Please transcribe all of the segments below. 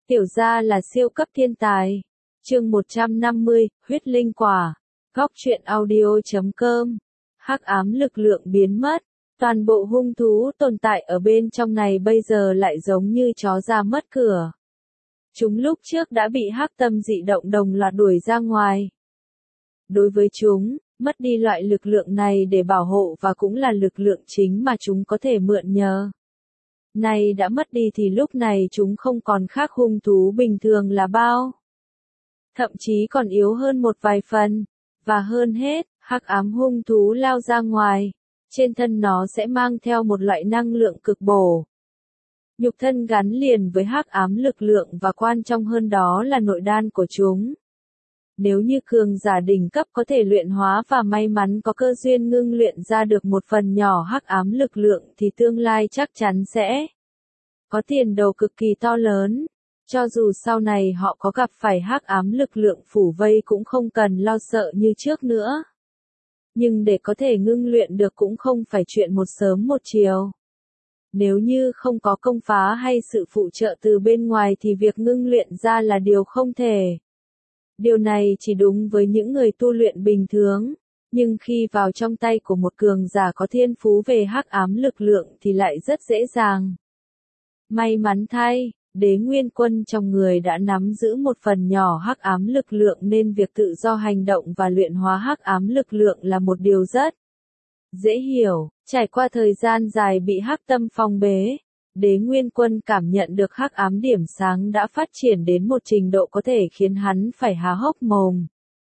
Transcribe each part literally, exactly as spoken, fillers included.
Tiểu gia là siêu cấp thiên tài. Chương một trăm năm mươi, huyết linh quả. Góc truyện audio chấm com. Hắc ám lực lượng biến mất. Toàn bộ hung thú tồn tại ở bên trong này bây giờ lại giống như chó ra mất cửa. Chúng lúc trước đã bị hắc tâm dị động đồng loạt đuổi ra ngoài. Đối với chúng, mất đi loại lực lượng này để bảo hộ và cũng là lực lượng chính mà chúng có thể mượn nhờ. Này đã mất đi thì lúc này chúng không còn khác hung thú bình thường là bao. Thậm chí còn yếu hơn một vài phần. Và hơn hết, hắc ám hung thú lao ra ngoài. Trên thân nó sẽ mang theo một loại năng lượng cực bổ. Nhục thân gắn liền với hắc ám lực lượng và quan trọng hơn đó là nội đan của chúng. Nếu như cường giả đỉnh cấp có thể luyện hóa và may mắn có cơ duyên ngưng luyện ra được một phần nhỏ hắc ám lực lượng thì tương lai chắc chắn sẽ có tiền đồ cực kỳ to lớn. Cho dù sau này họ có gặp phải hắc ám lực lượng phủ vây cũng không cần lo sợ như trước nữa. Nhưng để có thể ngưng luyện được cũng không phải chuyện một sớm một chiều. Nếu như không có công phá hay sự phụ trợ từ bên ngoài thì việc ngưng luyện ra là điều không thể. Điều này chỉ đúng với những người tu luyện bình thường, nhưng khi vào trong tay của một cường giả có thiên phú về hắc ám lực lượng thì lại rất dễ dàng. May mắn thay, Đế Nguyên Quân trong người đã nắm giữ một phần nhỏ hắc ám lực lượng nên việc tự do hành động và luyện hóa hắc ám lực lượng là một điều rất dễ hiểu. Trải qua thời gian dài bị hắc tâm phong bế, Đế Nguyên Quân cảm nhận được hắc ám điểm sáng đã phát triển đến một trình độ có thể khiến hắn phải há hốc mồm.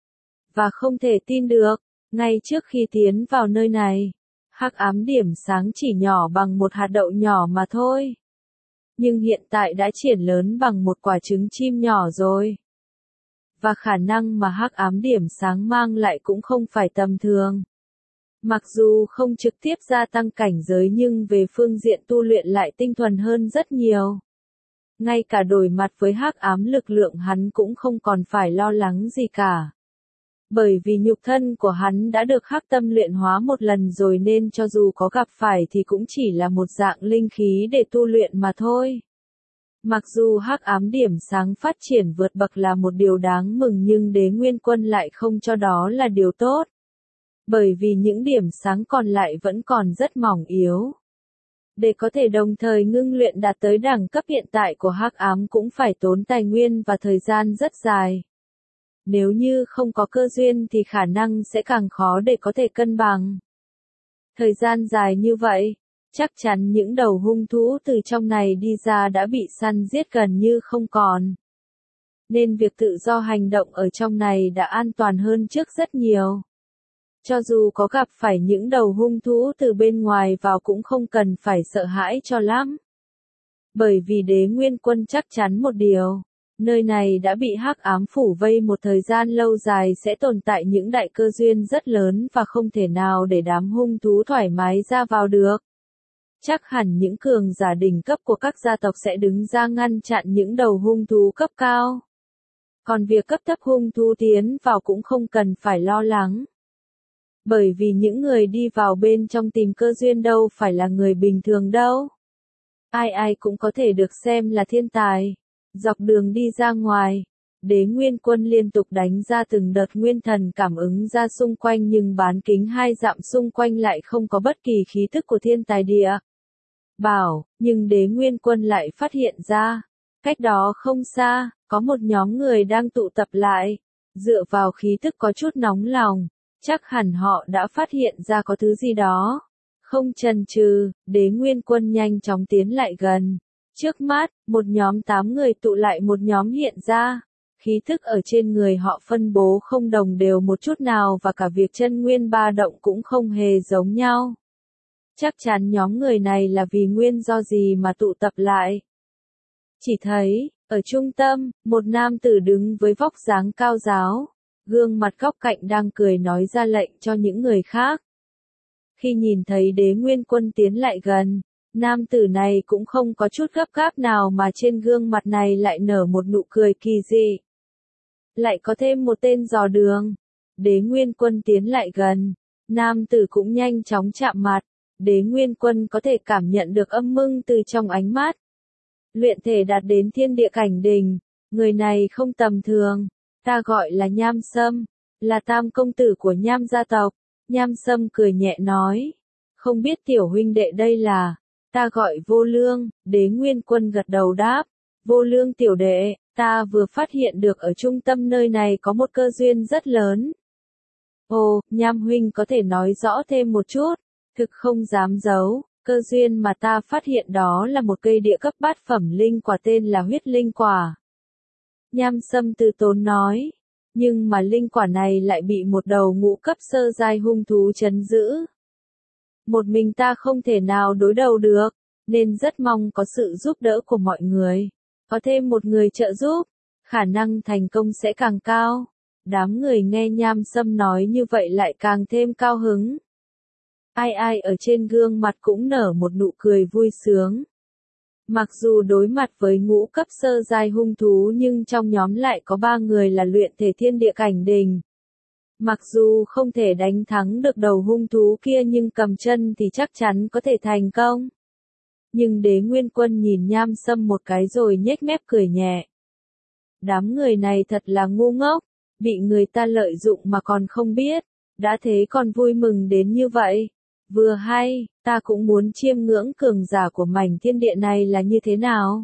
Và không thể tin được, ngay trước khi tiến vào nơi này, hắc ám điểm sáng chỉ nhỏ bằng một hạt đậu nhỏ mà thôi. Nhưng hiện tại đã triển lớn bằng một quả trứng chim nhỏ rồi. Và khả năng mà hắc ám điểm sáng mang lại cũng không phải tầm thường. Mặc dù không trực tiếp gia tăng cảnh giới nhưng về phương diện tu luyện lại tinh thuần hơn rất nhiều. Ngay cả đối mặt với hắc ám lực lượng hắn cũng không còn phải lo lắng gì cả. Bởi vì nhục thân của hắn đã được hắc tâm luyện hóa một lần rồi nên cho dù có gặp phải thì cũng chỉ là một dạng linh khí để tu luyện mà thôi. Mặc dù hắc ám điểm sáng phát triển vượt bậc là một điều đáng mừng nhưng Đế Nguyên Quân lại không cho đó là điều tốt. Bởi vì những điểm sáng còn lại vẫn còn rất mỏng yếu. Để có thể đồng thời ngưng luyện đạt tới đẳng cấp hiện tại của hắc ám cũng phải tốn tài nguyên và thời gian rất dài. Nếu như không có cơ duyên thì khả năng sẽ càng khó để có thể cân bằng. Thời gian dài như vậy, chắc chắn những đầu hung thú từ trong này đi ra đã bị săn giết gần như không còn. Nên việc tự do hành động ở trong này đã an toàn hơn trước rất nhiều. Cho dù có gặp phải những đầu hung thú từ bên ngoài vào cũng không cần phải sợ hãi cho lắm. Bởi vì Đế Nguyên Quân chắc chắn một điều, nơi này đã bị hắc ám phủ vây một thời gian lâu dài sẽ tồn tại những đại cơ duyên rất lớn và không thể nào để đám hung thú thoải mái ra vào được. Chắc hẳn những cường giả đỉnh cấp của các gia tộc sẽ đứng ra ngăn chặn những đầu hung thú cấp cao. Còn việc cấp thấp hung thú tiến vào cũng không cần phải lo lắng. Bởi vì những người đi vào bên trong tìm cơ duyên đâu phải là người bình thường đâu. Ai ai cũng có thể được xem là thiên tài. Dọc đường đi ra ngoài, Đế Nguyên Quân liên tục đánh ra từng đợt nguyên thần cảm ứng ra xung quanh nhưng bán kính hai dặm xung quanh lại không có bất kỳ khí tức của thiên tài địa. Bảo, nhưng Đế Nguyên Quân lại phát hiện ra, cách đó không xa, có một nhóm người đang tụ tập lại, dựa vào khí tức có chút nóng lòng. Chắc hẳn họ đã phát hiện ra có thứ gì đó. Không chần chừ, Đế Nguyên Quân nhanh chóng tiến lại gần. Trước mắt, một nhóm tám người tụ lại một nhóm hiện ra. Khí thức ở trên người họ phân bố không đồng đều một chút nào và cả việc chân nguyên ba động cũng không hề giống nhau. Chắc chắn nhóm người này là vì nguyên do gì mà tụ tập lại. Chỉ thấy, ở trung tâm, một nam tử đứng với vóc dáng cao ráo. Gương mặt góc cạnh đang cười nói ra lệnh cho những người khác. Khi nhìn thấy Đế Nguyên Quân tiến lại gần, nam tử này cũng không có chút gấp gáp nào mà trên gương mặt này lại nở một nụ cười kỳ dị. Lại có thêm một tên dò đường. Đế Nguyên Quân tiến lại gần, nam tử cũng nhanh chóng chạm mặt. Đế Nguyên Quân có thể cảm nhận được âm mưng từ trong ánh mắt. luyện thể đạt đến thiên địa cảnh đỉnh, người này không tầm thường, ta gọi là Nham Sâm, là tam công tử của Nham gia tộc. Nham Sâm cười nhẹ nói, không biết tiểu huynh đệ đây là, ta gọi Vô Lương. Đế Nguyên Quân gật đầu đáp, Vô Lương tiểu đệ, ta vừa phát hiện được ở trung tâm nơi này có một cơ duyên rất lớn. Ồ, Nham huynh có thể nói rõ thêm một chút, thực không dám giấu, cơ duyên mà ta phát hiện đó là một cây địa cấp bát phẩm linh quả tên là huyết linh quả. Nham Sâm từ tốn nói, nhưng mà linh quả này lại bị một đầu ngũ cấp sơ giai hung thú trấn giữ. Một mình ta không thể nào đối đầu được, nên rất mong có sự giúp đỡ của mọi người. Có thêm một người trợ giúp, khả năng thành công sẽ càng cao. Đám người nghe Nham Sâm nói như vậy lại càng thêm cao hứng. Ai ai ở trên gương mặt cũng nở một nụ cười vui sướng. Mặc dù đối mặt với ngũ cấp sơ giai hung thú nhưng trong nhóm lại có ba người là luyện thể thiên địa cảnh đỉnh. Mặc dù không thể đánh thắng được đầu hung thú kia nhưng cầm chân thì chắc chắn có thể thành công. Nhưng Đế Nguyên Quân nhìn Nham Sâm một cái rồi nhếch mép cười nhẹ. Đám người này thật là ngu ngốc, bị người ta lợi dụng mà còn không biết, đã thế còn vui mừng đến như vậy. Vừa hay, ta cũng muốn chiêm ngưỡng cường giả của mảnh thiên địa này là như thế nào.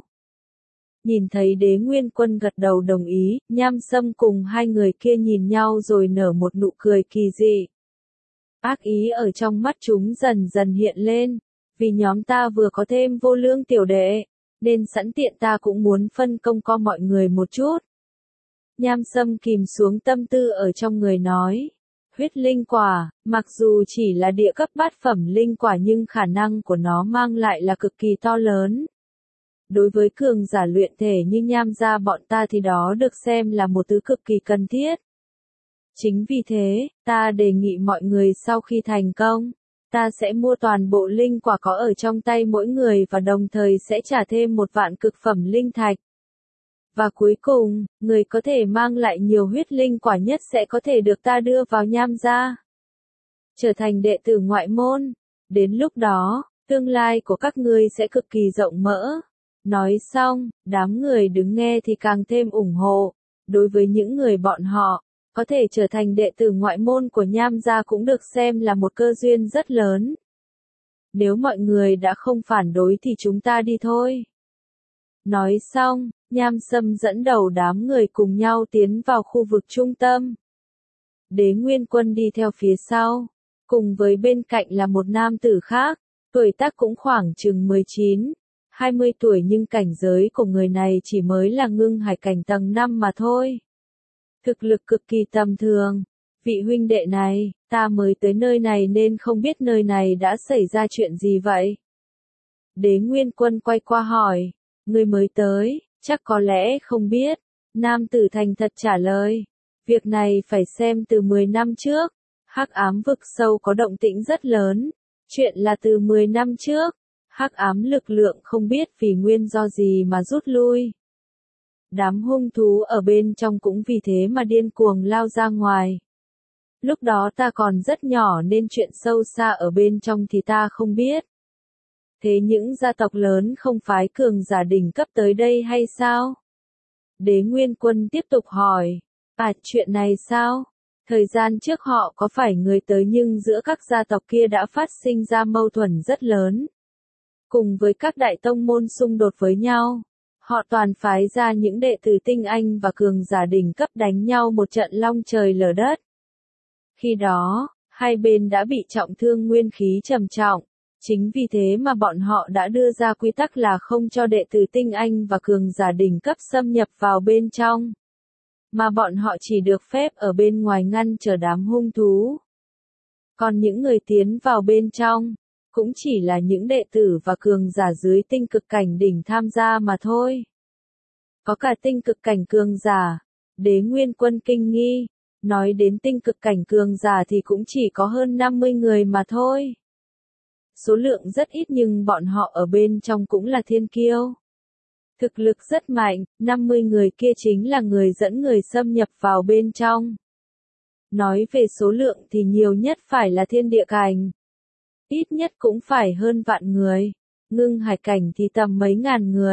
Nhìn thấy Đế Nguyên Quân gật đầu đồng ý, Nham Sâm cùng hai người kia nhìn nhau rồi nở một nụ cười kỳ dị. Ác ý ở trong mắt chúng dần dần hiện lên, vì nhóm ta vừa có thêm Vô Lương tiểu đệ, nên sẵn tiện ta cũng muốn phân công co mọi người một chút. Nham Sâm kìm xuống tâm tư ở trong người nói. Huyết linh quả, mặc dù chỉ là địa cấp bát phẩm linh quả nhưng khả năng của nó mang lại là cực kỳ to lớn. Đối với cường giả luyện thể như Nham gia bọn ta thì đó được xem là một thứ cực kỳ cần thiết. Chính vì thế, ta đề nghị mọi người sau khi thành công, ta sẽ mua toàn bộ linh quả có ở trong tay mỗi người và đồng thời sẽ trả thêm một vạn cực phẩm linh thạch. Và cuối cùng, người có thể mang lại nhiều huyết linh quả nhất sẽ có thể được ta đưa vào Nham gia, trở thành đệ tử ngoại môn. Đến lúc đó, tương lai của các ngươi sẽ cực kỳ rộng mở. Nói xong, đám người đứng nghe thì càng thêm ủng hộ. Đối với những người bọn họ, có thể trở thành đệ tử ngoại môn của Nham gia cũng được xem là một cơ duyên rất lớn. Nếu mọi người đã không phản đối thì chúng ta đi thôi. Nói xong, Nham Sâm dẫn đầu đám người cùng nhau tiến vào khu vực trung tâm. Đế Nguyên Quân đi theo phía sau, cùng với bên cạnh là một nam tử khác, tuổi tác cũng khoảng chừng mười chín, hai mươi tuổi nhưng cảnh giới của người này chỉ mới là ngưng hải cảnh tầng năm mà thôi. Thực lực cực kỳ tầm thường. Vị huynh đệ này, ta mới tới nơi này nên không biết nơi này đã xảy ra chuyện gì vậy? Đế Nguyên Quân quay qua hỏi, người mới tới, chắc có lẽ không biết. Nam tử thành thật trả lời, việc này phải xem từ mười năm trước. Hắc ám vực sâu có động tĩnh rất lớn. Chuyện là từ mười năm trước, hắc ám lực lượng không biết vì nguyên do gì mà rút lui. Đám hung thú ở bên trong cũng vì thế mà điên cuồng lao ra ngoài. Lúc đó ta còn rất nhỏ nên chuyện sâu xa ở bên trong thì ta không biết. Thế những gia tộc lớn không phái cường giả đỉnh cấp tới đây hay sao? Đế Nguyên Quân tiếp tục hỏi. À, chuyện này sao? Thời gian trước họ có phải người tới nhưng giữa các gia tộc kia đã phát sinh ra mâu thuẫn rất lớn. Cùng với các đại tông môn xung đột với nhau, họ toàn phái ra những đệ tử tinh anh và cường giả đỉnh cấp đánh nhau một trận long trời lở đất. Khi đó, hai bên đã bị trọng thương nguyên khí trầm trọng. Chính vì thế mà bọn họ đã đưa ra quy tắc là không cho đệ tử tinh anh và cường giả đỉnh cấp xâm nhập vào bên trong. Mà bọn họ chỉ được phép ở bên ngoài ngăn chờ đám hung thú. Còn những người tiến vào bên trong, cũng chỉ là những đệ tử và cường giả dưới tinh cực cảnh đỉnh tham gia mà thôi. Có cả tinh cực cảnh cường giả. Đế Nguyên Quân kinh nghi. Nói đến tinh cực cảnh cường giả thì cũng chỉ có hơn năm mươi người mà thôi. Số lượng rất ít nhưng bọn họ ở bên trong cũng là thiên kiêu. Thực lực rất mạnh, năm mươi người kia chính là người dẫn người xâm nhập vào bên trong. Nói về số lượng thì nhiều nhất phải là thiên địa cảnh. Ít nhất cũng phải hơn vạn người. Ngưng hải cảnh thì tầm mấy ngàn người.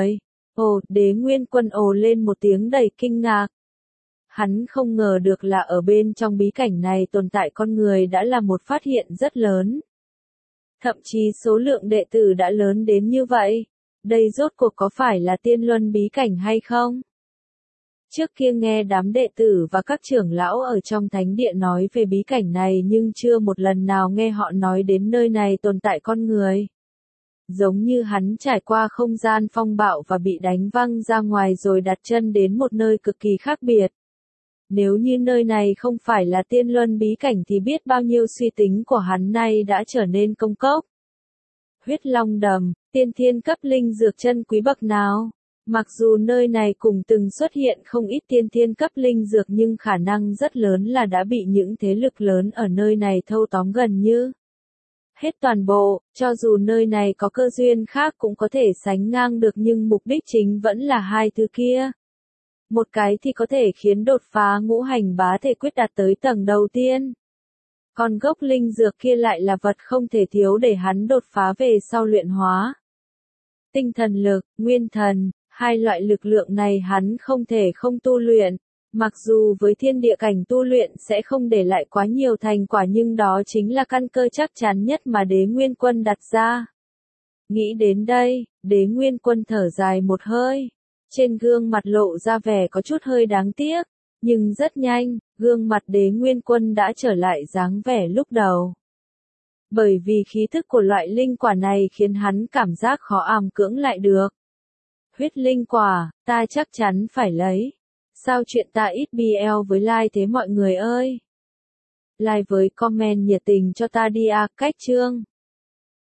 Ồ, Đế Nguyên Quân ồ lên một tiếng đầy kinh ngạc. Hắn không ngờ được là ở bên trong bí cảnh này tồn tại con người đã là một phát hiện rất lớn. Thậm chí số lượng đệ tử đã lớn đến như vậy. Đây rốt cuộc có phải là tiên luân bí cảnh hay không? Trước kia nghe đám đệ tử và các trưởng lão ở trong thánh địa nói về bí cảnh này nhưng chưa một lần nào nghe họ nói đến nơi này tồn tại con người. Giống như hắn trải qua không gian phong bạo và bị đánh văng ra ngoài rồi đặt chân đến một nơi cực kỳ khác biệt. Nếu như nơi này không phải là tiên luân bí cảnh thì biết bao nhiêu suy tính của hắn nay đã trở nên công cốc. Huyết Long Đầm, tiên thiên cấp linh dược chân quý bậc nào? Mặc dù nơi này cùng từng xuất hiện không ít tiên thiên cấp linh dược nhưng khả năng rất lớn là đã bị những thế lực lớn ở nơi này thâu tóm gần như hết toàn bộ, cho dù nơi này có cơ duyên khác cũng có thể sánh ngang được nhưng mục đích chính vẫn là hai thứ kia. Một cái thì có thể khiến đột phá ngũ hành bá thể quyết đạt tới tầng đầu tiên. Còn gốc linh dược kia lại là vật không thể thiếu để hắn đột phá về sau luyện hóa. Tinh thần lực, nguyên thần, hai loại lực lượng này hắn không thể không tu luyện. Mặc dù với thiên địa cảnh tu luyện sẽ không để lại quá nhiều thành quả nhưng đó chính là căn cơ chắc chắn nhất mà Đế Nguyên Quân đặt ra. Nghĩ đến đây, Đế Nguyên Quân thở dài một hơi. Trên gương mặt lộ ra vẻ có chút hơi đáng tiếc. Nhưng rất nhanh, gương mặt Đế Nguyên Quân đã trở lại dáng vẻ lúc đầu. Bởi vì khí thức của loại linh quả này khiến hắn cảm giác khó àm cưỡng lại được. Huyết linh quả, ta chắc chắn phải lấy. Sao chuyện ta ít bê lờ với like thế mọi người ơi? Like với comment nhiệt tình cho ta đi à, cách chương.